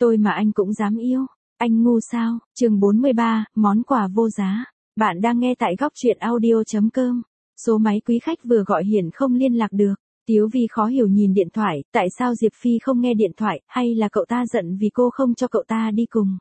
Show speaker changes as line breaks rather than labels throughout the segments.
Tôi mà anh cũng dám yêu. Anh ngu sao? Chương 43, món quà vô giá. Bạn đang nghe tại góc truyện audio.com. Số máy quý khách vừa gọi hiện không liên lạc được. Tiếu Vi khó hiểu nhìn điện thoại, tại sao Diệp Phi không nghe điện thoại, hay là cậu ta giận vì cô không cho cậu ta đi cùng.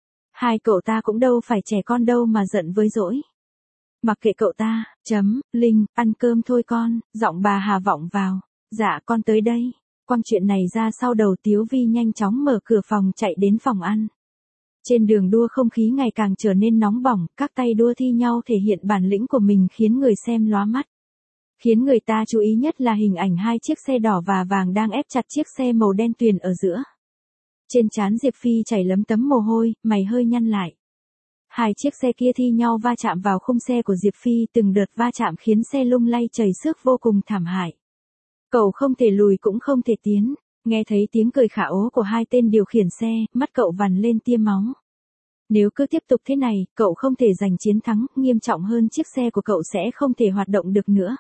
Hai cậu ta cũng đâu phải trẻ con đâu mà giận với dỗi. Mặc kệ cậu ta, Linh, ăn cơm thôi con, giọng bà Hà vọng vào. Dạ con tới đây. Quăng chuyện này ra sau đầu Tiếu Vi nhanh chóng mở cửa phòng chạy đến phòng ăn. Trên đường đua không khí ngày càng trở nên nóng bỏng, các tay đua thi nhau thể hiện bản lĩnh của mình khiến người xem lóa mắt. Khiến người ta chú ý nhất là hình ảnh hai chiếc xe đỏ và vàng đang ép chặt chiếc xe màu đen tuyền ở giữa. Trên trán Diệp Phi chảy lấm tấm mồ hôi, mày hơi nhăn lại. Hai chiếc xe kia thi nhau va chạm vào khung xe của Diệp Phi, từng đợt va chạm khiến xe lung lay chảy xước vô cùng thảm hại. Cậu không thể lùi cũng không thể tiến, nghe thấy tiếng cười khả ố của hai tên điều khiển xe, mắt cậu vằn lên tia máu. Nếu cứ tiếp tục thế này, cậu không thể giành chiến thắng, nghiêm trọng hơn chiếc xe của cậu sẽ không thể hoạt động được nữa.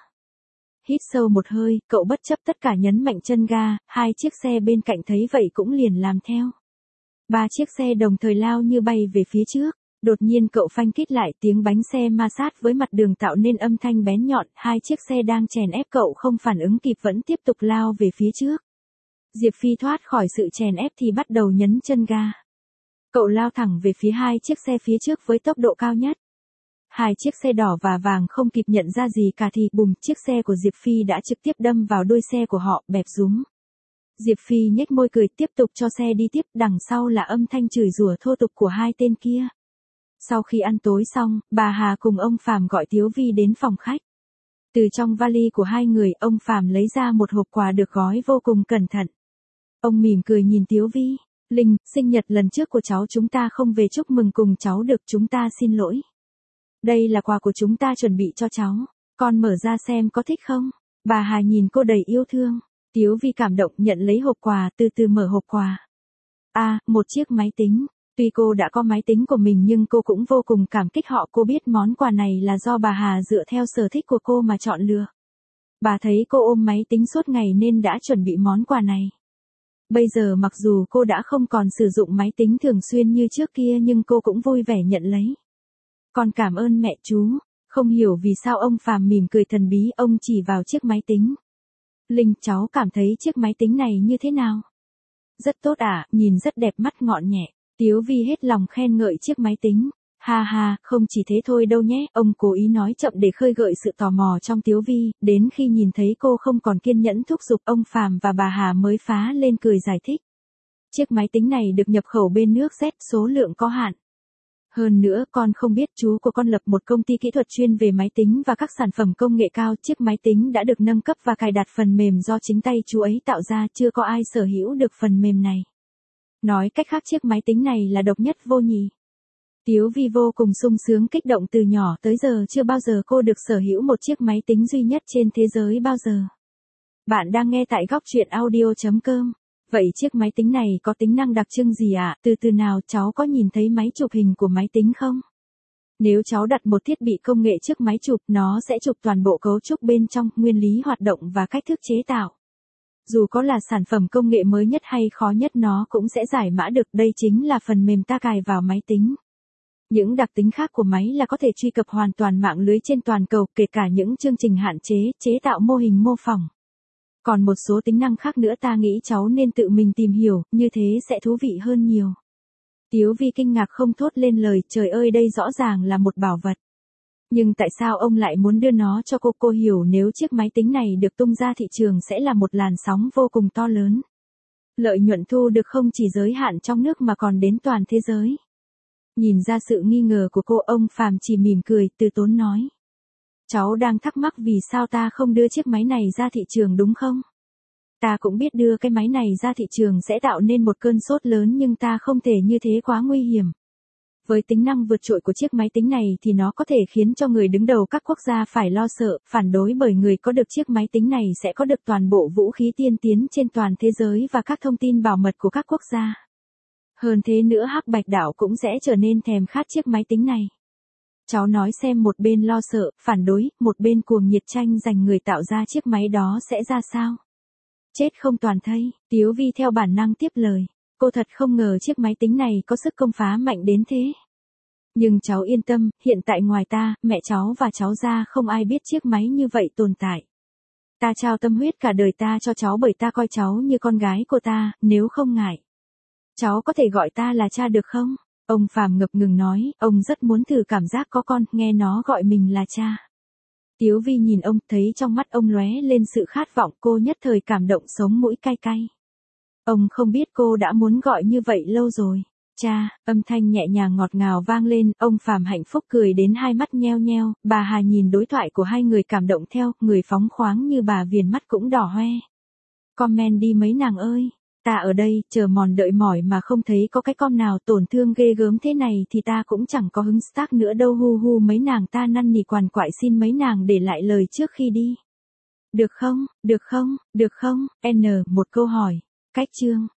Hít sâu một hơi, cậu bất chấp tất cả nhấn mạnh chân ga, hai chiếc xe bên cạnh thấy vậy cũng liền làm theo. Ba chiếc xe đồng thời lao như bay về phía trước. Đột nhiên cậu phanh kít lại, tiếng bánh xe ma sát với mặt đường tạo nên âm thanh bén nhọn, hai chiếc xe đang chèn ép cậu không phản ứng kịp vẫn tiếp tục lao về phía trước. Diệp Phi thoát khỏi sự chèn ép thì bắt đầu nhấn chân ga. Cậu lao thẳng về phía hai chiếc xe phía trước với tốc độ cao nhất. Hai chiếc xe đỏ và vàng không kịp nhận ra gì cả thì bùm, chiếc xe của Diệp Phi đã trực tiếp đâm vào đuôi xe của họ, bẹp rúm. Diệp Phi nhếch môi cười tiếp tục cho xe đi tiếp, đằng sau là âm thanh chửi rủa thô tục của hai tên kia. Sau khi ăn tối xong, bà Hà cùng ông Phàm gọi Tiếu Vi đến phòng khách. Từ trong vali của hai người, ông Phàm lấy ra một hộp quà được gói vô cùng cẩn thận. Ông mỉm cười nhìn Tiếu Vi. Linh, sinh nhật lần trước của cháu chúng ta không về chúc mừng cùng cháu được, chúng ta xin lỗi. Đây là quà của chúng ta chuẩn bị cho cháu. Con mở ra xem có thích không? Bà Hà nhìn cô đầy yêu thương. Tiếu Vi cảm động nhận lấy hộp quà, từ từ mở hộp quà. Một chiếc máy tính. Tuy cô đã có máy tính của mình nhưng cô cũng vô cùng cảm kích họ, cô biết món quà này là do bà Hà dựa theo sở thích của cô mà chọn lựa. Bà thấy cô ôm máy tính suốt ngày nên đã chuẩn bị món quà này. Bây giờ mặc dù cô đã không còn sử dụng máy tính thường xuyên như trước kia nhưng cô cũng vui vẻ nhận lấy. Con cảm ơn mẹ chú. Không hiểu vì sao ông Phàm mỉm cười thần bí, ông chỉ vào chiếc máy tính. Linh, cháu cảm thấy chiếc máy tính này như thế nào? Rất tốt nhìn rất đẹp mắt ngọn nhẹ. Tiếu Vi hết lòng khen ngợi chiếc máy tính. Ha ha, không chỉ thế thôi đâu nhé, ông cố ý nói chậm để khơi gợi sự tò mò trong Tiếu Vi, đến khi nhìn thấy cô không còn kiên nhẫn thúc giục, ông Phàm và bà Hà mới phá lên cười giải thích. Chiếc máy tính này được nhập khẩu bên nước Z, số lượng có hạn. Hơn nữa, con không biết chú của con lập một công ty kỹ thuật chuyên về máy tính và các sản phẩm công nghệ cao, chiếc máy tính đã được nâng cấp và cài đặt phần mềm do chính tay chú ấy tạo ra, chưa có ai sở hữu được phần mềm này. Nói cách khác chiếc máy tính này là độc nhất vô nhị. Tiếu Vi vô cùng sung sướng kích động, từ nhỏ tới giờ chưa bao giờ cô được sở hữu một chiếc máy tính duy nhất trên thế giới bao giờ. Bạn đang nghe tại góc truyện audio.com. Vậy chiếc máy tính này có tính năng đặc trưng gì ạ? Từ từ nào, cháu có nhìn thấy máy chụp hình của máy tính không? Nếu cháu đặt một thiết bị công nghệ trước máy chụp, nó sẽ chụp toàn bộ cấu trúc bên trong, nguyên lý hoạt động và cách thức chế tạo. Dù có là sản phẩm công nghệ mới nhất hay khó nhất nó cũng sẽ giải mã được, đây chính là phần mềm ta cài vào máy tính. Những đặc tính khác của máy là có thể truy cập hoàn toàn mạng lưới trên toàn cầu, kể cả những chương trình hạn chế, chế tạo mô hình mô phỏng. Còn một số tính năng khác nữa ta nghĩ cháu nên tự mình tìm hiểu, như thế sẽ thú vị hơn nhiều. Tiếu Vi kinh ngạc không thốt lên lời, trời ơi đây rõ ràng là một bảo vật. Nhưng tại sao ông lại muốn đưa nó cho cô hiểu nếu chiếc máy tính này được tung ra thị trường sẽ là một làn sóng vô cùng to lớn. Lợi nhuận thu được không chỉ giới hạn trong nước mà còn đến toàn thế giới. Nhìn ra sự nghi ngờ của cô, ông Phàm chỉ mỉm cười, từ tốn nói. Cháu đang thắc mắc vì sao ta không đưa chiếc máy này ra thị trường đúng không? Ta cũng biết đưa cái máy này ra thị trường sẽ tạo nên một cơn sốt lớn nhưng ta không thể như thế, quá nguy hiểm. Với tính năng vượt trội của chiếc máy tính này thì nó có thể khiến cho người đứng đầu các quốc gia phải lo sợ, phản đối, bởi người có được chiếc máy tính này sẽ có được toàn bộ vũ khí tiên tiến trên toàn thế giới và các thông tin bảo mật của các quốc gia. Hơn thế nữa, Hắc Bạch Đảo cũng sẽ trở nên thèm khát chiếc máy tính này. Cháu nói xem, một bên lo sợ, phản đối, một bên cuồng nhiệt tranh giành người tạo ra chiếc máy đó sẽ ra sao? Chết không toàn thây. Tiếu Vi theo bản năng tiếp lời. Cô thật không ngờ chiếc máy tính này có sức công phá mạnh đến thế. Nhưng cháu yên tâm, hiện tại ngoài ta, mẹ cháu và cháu ra không ai biết chiếc máy như vậy tồn tại. Ta trao tâm huyết cả đời ta cho cháu bởi ta coi cháu như con gái của ta, nếu không ngại. Cháu có thể gọi ta là cha được không? Ông Phàm ngập ngừng nói, ông rất muốn thử cảm giác có con, nghe nó gọi mình là cha. Tiếu Vi nhìn ông, thấy trong mắt ông lóe lên sự khát vọng, cô nhất thời cảm động sống mũi cay cay. Ông không biết cô đã muốn gọi như vậy lâu rồi. Cha, âm thanh nhẹ nhàng ngọt ngào vang lên, ông Phàm hạnh phúc cười đến hai mắt nheo nheo, bà Hà nhìn đối thoại của hai người cảm động theo, người phóng khoáng như bà viền mắt cũng đỏ hoe. Comment đi mấy nàng ơi, ta ở đây, chờ mòn đợi mỏi mà không thấy có cái com nào tổn thương ghê gớm thế này thì ta cũng chẳng có hứng start nữa đâu hu hu mấy nàng ta năn nỉ quằn quại xin mấy nàng để lại lời trước khi đi. Được không, được không, được không, một câu hỏi, cách chương.